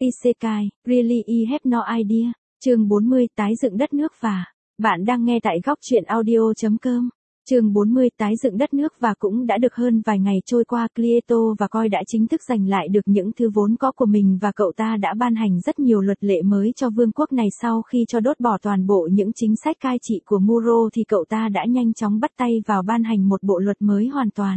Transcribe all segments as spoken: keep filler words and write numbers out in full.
Isekai, Really I have no idea. Chương bốn mươi tái dựng đất nước và. Bạn đang nghe tại góc truyện audio.com. Chương bốn mươi tái dựng đất nước và cũng đã được hơn vài ngày trôi qua, Cleito và Coi đã chính thức giành lại được những thứ vốn có của mình và cậu ta đã ban hành rất nhiều luật lệ mới cho vương quốc này. Sau khi cho đốt bỏ toàn bộ những chính sách cai trị của Muro thì cậu ta đã nhanh chóng bắt tay vào ban hành một bộ luật mới hoàn toàn.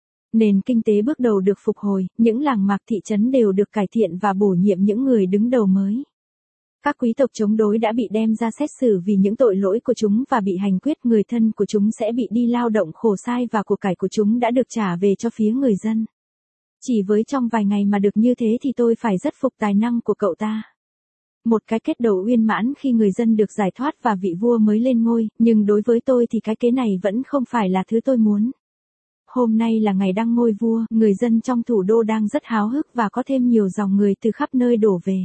Nền kinh tế bước đầu được phục hồi, những làng mạc thị trấn đều được cải thiện và bổ nhiệm những người đứng đầu mới. Các quý tộc chống đối đã bị đem ra xét xử vì những tội lỗi của chúng và bị hành quyết, người thân của chúng sẽ bị đi lao động khổ sai và của cải của chúng đã được trả về cho phía người dân. Chỉ với trong vài ngày mà được như thế thì tôi phải rất phục tài năng của cậu ta. Một cái kết đầu uyên mãn khi người dân được giải thoát và vị vua mới lên ngôi, nhưng đối với tôi thì cái kế này vẫn không phải là thứ tôi muốn. Hôm nay là ngày đăng ngôi vua, người dân trong thủ đô đang rất háo hức và có thêm nhiều dòng người từ khắp nơi đổ về.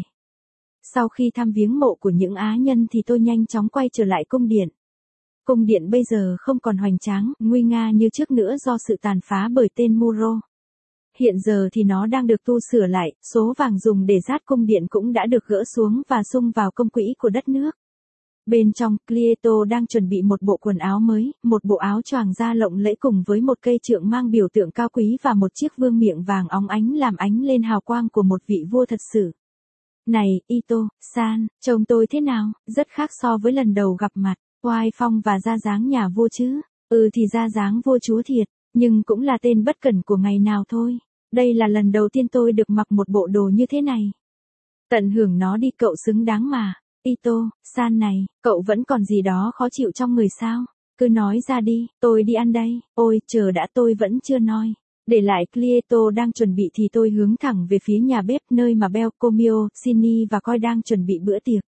Sau khi thăm viếng mộ của những á nhân thì tôi nhanh chóng quay trở lại cung điện. Cung điện bây giờ không còn hoành tráng, nguy nga như trước nữa do sự tàn phá bởi tên Muro. Hiện giờ thì nó đang được tu sửa lại, số vàng dùng để dát cung điện cũng đã được gỡ xuống và sung vào công quỹ của đất nước. Bên trong, Cleito đang chuẩn bị một bộ quần áo mới, một bộ áo choàng da lộng lẫy cùng với một cây trượng mang biểu tượng cao quý và một chiếc vương miện vàng óng ánh làm ánh lên hào quang của một vị vua thật sự. Này, Ito-san, trông tôi thế nào? Rất khác so với lần đầu gặp mặt, oai phong và ra dáng nhà vua chứ. Ừ thì ra dáng vua chúa thiệt, nhưng cũng là tên bất cẩn của ngày nào thôi. Đây là lần đầu tiên tôi được mặc một bộ đồ như thế này. Tận hưởng nó đi cậu, xứng đáng mà. Ito-san này, cậu vẫn còn gì đó khó chịu trong người sao? Cứ nói ra đi, tôi đi ăn đây. Ôi, chờ đã, tôi vẫn chưa nói. Để lại Cleito đang chuẩn bị thì tôi hướng thẳng về phía nhà bếp nơi mà Bell, Komio, Shinny và Coi đang chuẩn bị bữa tiệc.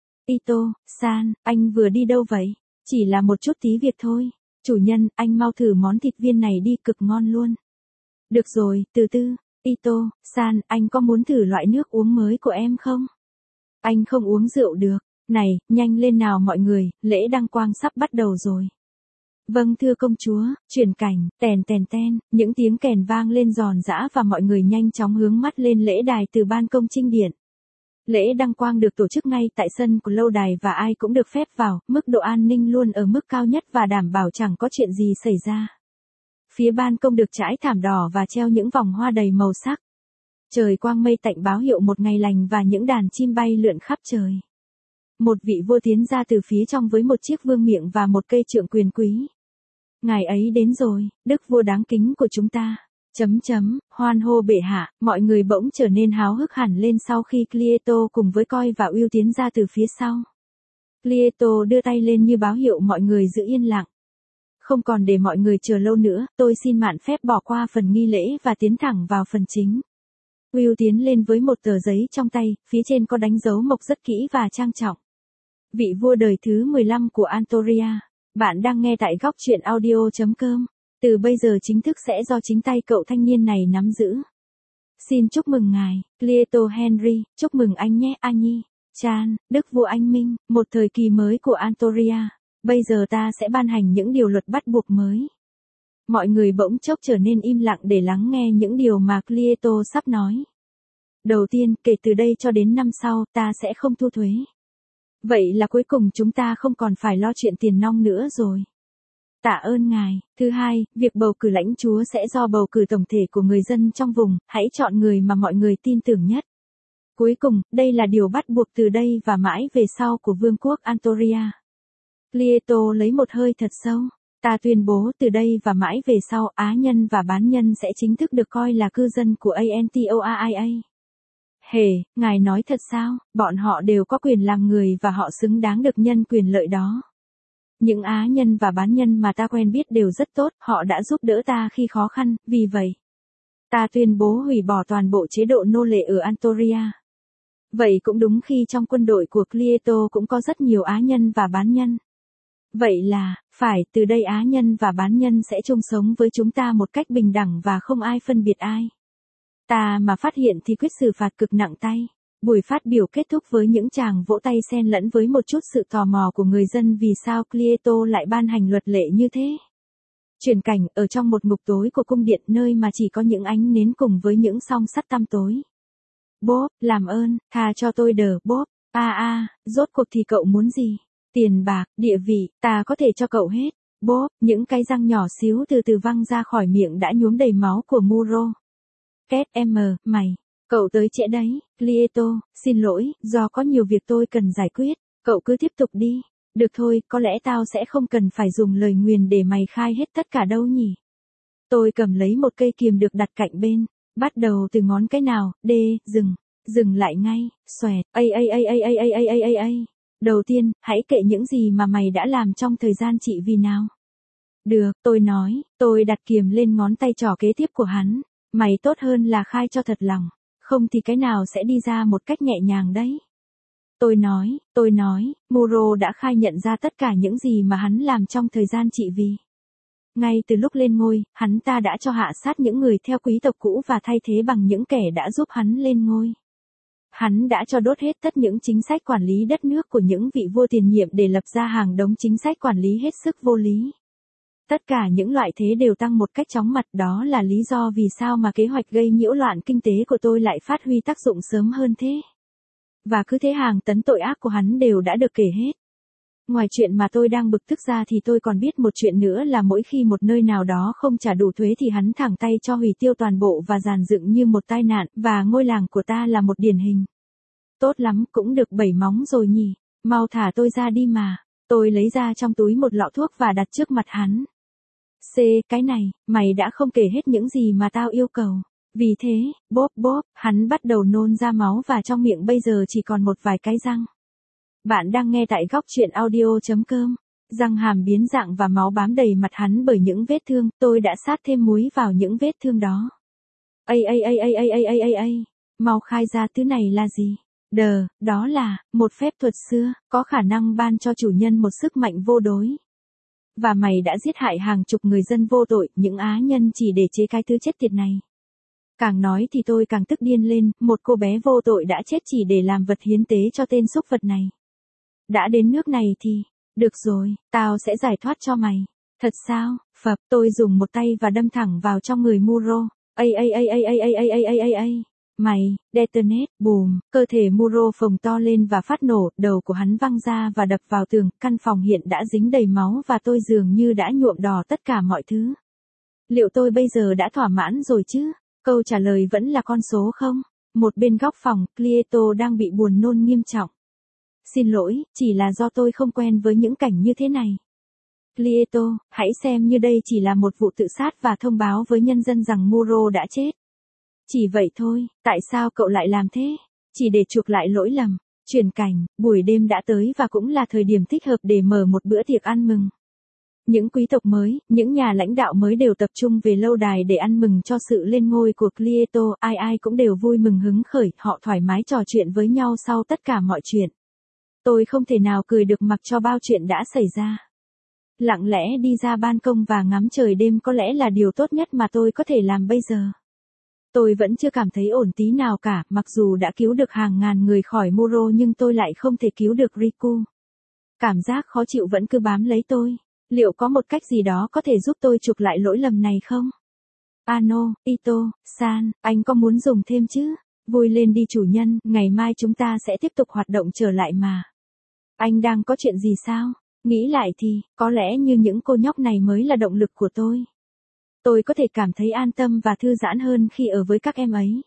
Ito-san, anh vừa đi đâu vậy? Chỉ là một chút tí việc thôi. Chủ nhân, anh mau thử món thịt viên này đi, cực ngon luôn. Được rồi, từ từ. Ito-san, anh có muốn thử loại nước uống mới của em không? Anh không uống rượu được. Này, nhanh lên nào mọi người, lễ đăng quang sắp bắt đầu rồi. Vâng thưa công chúa, chuyển cảnh, tèn tèn ten, những tiếng kèn vang lên giòn giã và mọi người nhanh chóng hướng mắt lên lễ đài từ ban công trinh điện. Lễ đăng quang được tổ chức ngay tại sân của lâu đài và ai cũng được phép vào, mức độ an ninh luôn ở mức cao nhất và đảm bảo chẳng có chuyện gì xảy ra. Phía ban công được trải thảm đỏ và treo những vòng hoa đầy màu sắc. Trời quang mây tạnh báo hiệu một ngày lành và những đàn chim bay lượn khắp trời. Một vị vua tiến ra từ phía trong với một chiếc vương miện và một cây trượng quyền quý. Ngài ấy đến rồi, đức vua đáng kính của chúng ta. Chấm chấm, hoan hô bệ hạ, mọi người bỗng trở nên háo hức hẳn lên sau khi Cleito cùng với Coi và Will tiến ra từ phía sau. Cleito đưa tay lên như báo hiệu mọi người giữ yên lặng. Không còn để mọi người chờ lâu nữa, tôi xin mạn phép bỏ qua phần nghi lễ và tiến thẳng vào phần chính. Will tiến lên với một tờ giấy trong tay, phía trên có đánh dấu mộc rất kỹ và trang trọng. Vị vua đời thứ mười lăm của Antoria. Bạn đang nghe tại góc truyện audio.com. Từ bây giờ chính thức sẽ do chính tay cậu thanh niên này nắm giữ. Xin chúc mừng ngài, Cleito Henry, chúc mừng anh nhé, Annie, Chan, đức vua anh minh, một thời kỳ mới của Antoria. Bây giờ ta sẽ ban hành những điều luật bắt buộc mới. Mọi người bỗng chốc trở nên im lặng để lắng nghe những điều mà Cleito sắp nói. Đầu tiên, kể từ đây cho đến năm sau, ta sẽ không thu thuế. Vậy là cuối cùng chúng ta không còn phải lo chuyện tiền nong nữa rồi. Tạ ơn ngài. Thứ hai, việc bầu cử lãnh chúa sẽ do bầu cử tổng thể của người dân trong vùng, hãy chọn người mà mọi người tin tưởng nhất. Cuối cùng, đây là điều bắt buộc từ đây và mãi về sau của vương quốc Antoria. Cleito lấy một hơi thật sâu. Ta tuyên bố từ đây và mãi về sau, á nhân và bán nhân sẽ chính thức được coi là cư dân của Antoria. Hề, ngài nói thật sao? Bọn họ đều có quyền làm người và họ xứng đáng được nhân quyền lợi đó. Những á nhân và bán nhân mà ta quen biết đều rất tốt, họ đã giúp đỡ ta khi khó khăn, vì vậy, ta tuyên bố hủy bỏ toàn bộ chế độ nô lệ ở Antoria. Vậy cũng đúng khi trong quân đội của Cleito cũng có rất nhiều á nhân và bán nhân. Vậy là, phải, từ đây á nhân và bán nhân sẽ chung sống với chúng ta một cách bình đẳng và không ai phân biệt ai. Ta mà phát hiện thì quyết xử phạt cực nặng tay. Buổi phát biểu kết thúc với những tràng vỗ tay xen lẫn với một chút sự tò mò của người dân vì sao Cleito lại ban hành luật lệ như thế. Chuyển cảnh ở trong một ngục tối của cung điện nơi mà chỉ có những ánh nến cùng với những song sắt tăm tối. Bốp, làm ơn, tha cho tôi đờ, bốp. A a, rốt cuộc thì cậu muốn gì? Tiền bạc, địa vị, ta có thể cho cậu hết. Bốp, những cái răng nhỏ xíu từ từ văng ra khỏi miệng đã nhuốm đầy máu của Muro. Két em, mày. Cậu tới trễ đấy, Clieto, xin lỗi, do có nhiều việc tôi cần giải quyết, cậu cứ tiếp tục đi. Được thôi, có lẽ tao sẽ không cần phải dùng lời nguyền để mày khai hết tất cả đâu nhỉ. Tôi cầm lấy một cây kiềm được đặt cạnh bên, bắt đầu từ ngón cái nào, đê, dừng, dừng lại ngay, xoẹt, ây ây ây ây ây ây ây ây ây ây. Đầu tiên, hãy kệ những gì mà mày đã làm trong thời gian trị vì nào. Được, tôi nói, tôi đặt kiềm lên ngón tay trỏ kế tiếp của hắn, mày tốt hơn là khai cho thật lòng, không thì cái nào sẽ đi ra một cách nhẹ nhàng đấy. Tôi nói, tôi nói, Muro đã khai nhận ra tất cả những gì mà hắn làm trong thời gian trị vì. Ngay từ lúc lên ngôi, hắn ta đã cho hạ sát những người theo quý tộc cũ và thay thế bằng những kẻ đã giúp hắn lên ngôi. Hắn đã cho đốt hết tất những chính sách quản lý đất nước của những vị vua tiền nhiệm để lập ra hàng đống chính sách quản lý hết sức vô lý. Tất cả những loại thế đều tăng một cách chóng mặt, đó là lý do vì sao mà kế hoạch gây nhiễu loạn kinh tế của tôi lại phát huy tác dụng sớm hơn thế. Và cứ thế hàng tấn tội ác của hắn đều đã được kể hết. Ngoài chuyện mà tôi đang bực tức ra thì tôi còn biết một chuyện nữa là mỗi khi một nơi nào đó không trả đủ thuế thì hắn thẳng tay cho hủy tiêu toàn bộ và dàn dựng như một tai nạn, và ngôi làng của ta là một điển hình. Tốt lắm, cũng được bảy móng rồi nhỉ, mau thả tôi ra đi mà. Tôi lấy ra trong túi một lọ thuốc và đặt trước mặt hắn. C, cái này, mày đã không kể hết những gì mà tao yêu cầu. Vì thế, bốp bốp, hắn bắt đầu nôn ra máu và trong miệng bây giờ chỉ còn một vài cái răng. Bạn đang nghe tại góc truyện audio.com. Răng hàm biến dạng và máu bám đầy mặt hắn bởi những vết thương, tôi đã sát thêm muối vào những vết thương đó. Ây ây ây ây ây ây ây ây ây, mau khai ra thứ này là gì? Đờ, đó là, một phép thuật xưa, có khả năng ban cho chủ nhân một sức mạnh vô đối. Và mày đã giết hại hàng chục người dân vô tội, những á nhân chỉ để chế cái thứ chết tiệt này. Càng nói thì tôi càng tức điên lên, một cô bé vô tội đã chết chỉ để làm vật hiến tế cho tên súc vật này. Đã đến nước này thì, được rồi, tao sẽ giải thoát cho mày. Thật sao? Phập, tôi dùng một tay và đâm thẳng vào trong người Muro. Ây ây ây ây ây ây ây ây ây ây ây. Mày, detonate, bùm, cơ thể Muro phồng to lên và phát nổ, đầu của hắn văng ra và đập vào tường, căn phòng hiện đã dính đầy máu và tôi dường như đã nhuộm đỏ tất cả mọi thứ. Liệu tôi bây giờ đã thỏa mãn rồi chứ? Câu trả lời vẫn là con số không? Một bên góc phòng, Clieto đang bị buồn nôn nghiêm trọng. Xin lỗi, chỉ là do tôi không quen với những cảnh như thế này. Clieto, hãy xem như đây chỉ là một vụ tự sát và thông báo với nhân dân rằng Muro đã chết. Chỉ vậy thôi, tại sao cậu lại làm thế? Chỉ để chuộc lại lỗi lầm. Chuyển cảnh, buổi đêm đã tới và cũng là thời điểm thích hợp để mở một bữa tiệc ăn mừng. Những quý tộc mới, những nhà lãnh đạo mới đều tập trung về lâu đài để ăn mừng cho sự lên ngôi của Clieto, ai ai cũng đều vui mừng hứng khởi, họ thoải mái trò chuyện với nhau sau tất cả mọi chuyện. Tôi không thể nào cười được mặc cho bao chuyện đã xảy ra. Lặng lẽ đi ra ban công và ngắm trời đêm có lẽ là điều tốt nhất mà tôi có thể làm bây giờ. Tôi vẫn chưa cảm thấy ổn tí nào cả, mặc dù đã cứu được hàng ngàn người khỏi Muro nhưng tôi lại không thể cứu được Riku. Cảm giác khó chịu vẫn cứ bám lấy tôi. Liệu có một cách gì đó có thể giúp tôi chuộc lại lỗi lầm này không? Ano, Ito, San, anh có muốn dùng thêm chứ? Vui lên đi chủ nhân, ngày mai chúng ta sẽ tiếp tục hoạt động trở lại mà. Anh đang có chuyện gì sao? Nghĩ lại thì, có lẽ như những cô nhóc này mới là động lực của tôi. Tôi có thể cảm thấy an tâm và thư giãn hơn khi ở với các em ấy.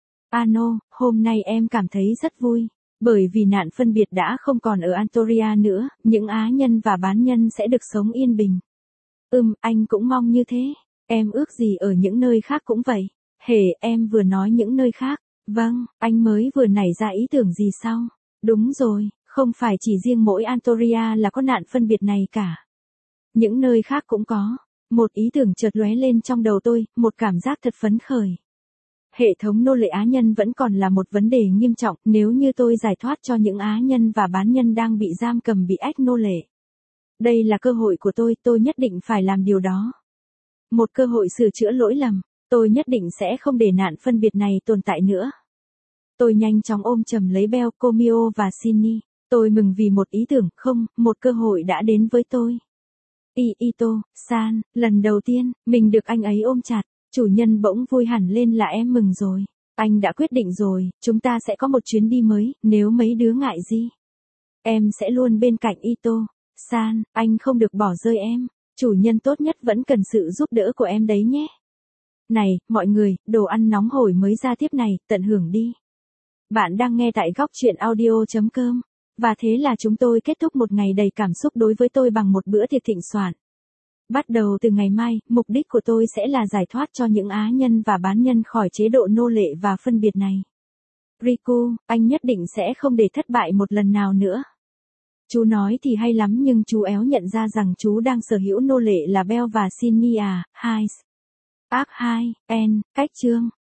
Ano, hôm nay em cảm thấy rất vui. Bởi vì nạn phân biệt đã không còn ở Antoria nữa, những á nhân và bán nhân sẽ được sống yên bình. Ừm, anh cũng mong như thế. Em ước gì ở những nơi khác cũng vậy. Hề, em vừa nói những nơi khác. Vâng, anh mới vừa nảy ra ý tưởng gì sao? Đúng rồi, không phải chỉ riêng mỗi Antoria là có nạn phân biệt này cả. Những nơi khác cũng có. Một ý tưởng chợt lóe lên trong đầu tôi, một cảm giác thật phấn khởi. Hệ thống nô lệ á nhân vẫn còn là một vấn đề nghiêm trọng, nếu như tôi giải thoát cho những á nhân và bán nhân đang bị giam cầm bị ách nô lệ. Đây là cơ hội của tôi, tôi nhất định phải làm điều đó. Một cơ hội sửa chữa lỗi lầm, tôi nhất định sẽ không để nạn phân biệt này tồn tại nữa. Tôi nhanh chóng ôm chầm lấy Bell, Komio và Shinny. Tôi mừng vì một ý tưởng, không, một cơ hội đã đến với tôi. I, Ito, San, lần đầu tiên, mình được anh ấy ôm chặt. Chủ nhân bỗng vui hẳn lên là em mừng rồi. Anh đã quyết định rồi, chúng ta sẽ có một chuyến đi mới, nếu mấy đứa ngại gì. Em sẽ luôn bên cạnh Ito. San, anh không được bỏ rơi em. Chủ nhân tốt nhất vẫn cần sự giúp đỡ của em đấy nhé. Này, mọi người, đồ ăn nóng hổi mới ra tiếp này, tận hưởng đi. Bạn đang nghe tại góc chuyện audio.com. Và thế là chúng tôi kết thúc một ngày đầy cảm xúc đối với tôi bằng một bữa tiệc thịnh soạn. Bắt đầu từ ngày mai, mục đích của tôi sẽ là giải thoát cho những á nhân và bán nhân khỏi chế độ nô lệ và phân biệt này. Riku, anh nhất định sẽ không để thất bại một lần nào nữa. Chú nói thì hay lắm nhưng chú éo nhận ra rằng chú đang sở hữu nô lệ là Bell và Sydney à, hai. Ác hai, N, cách chương.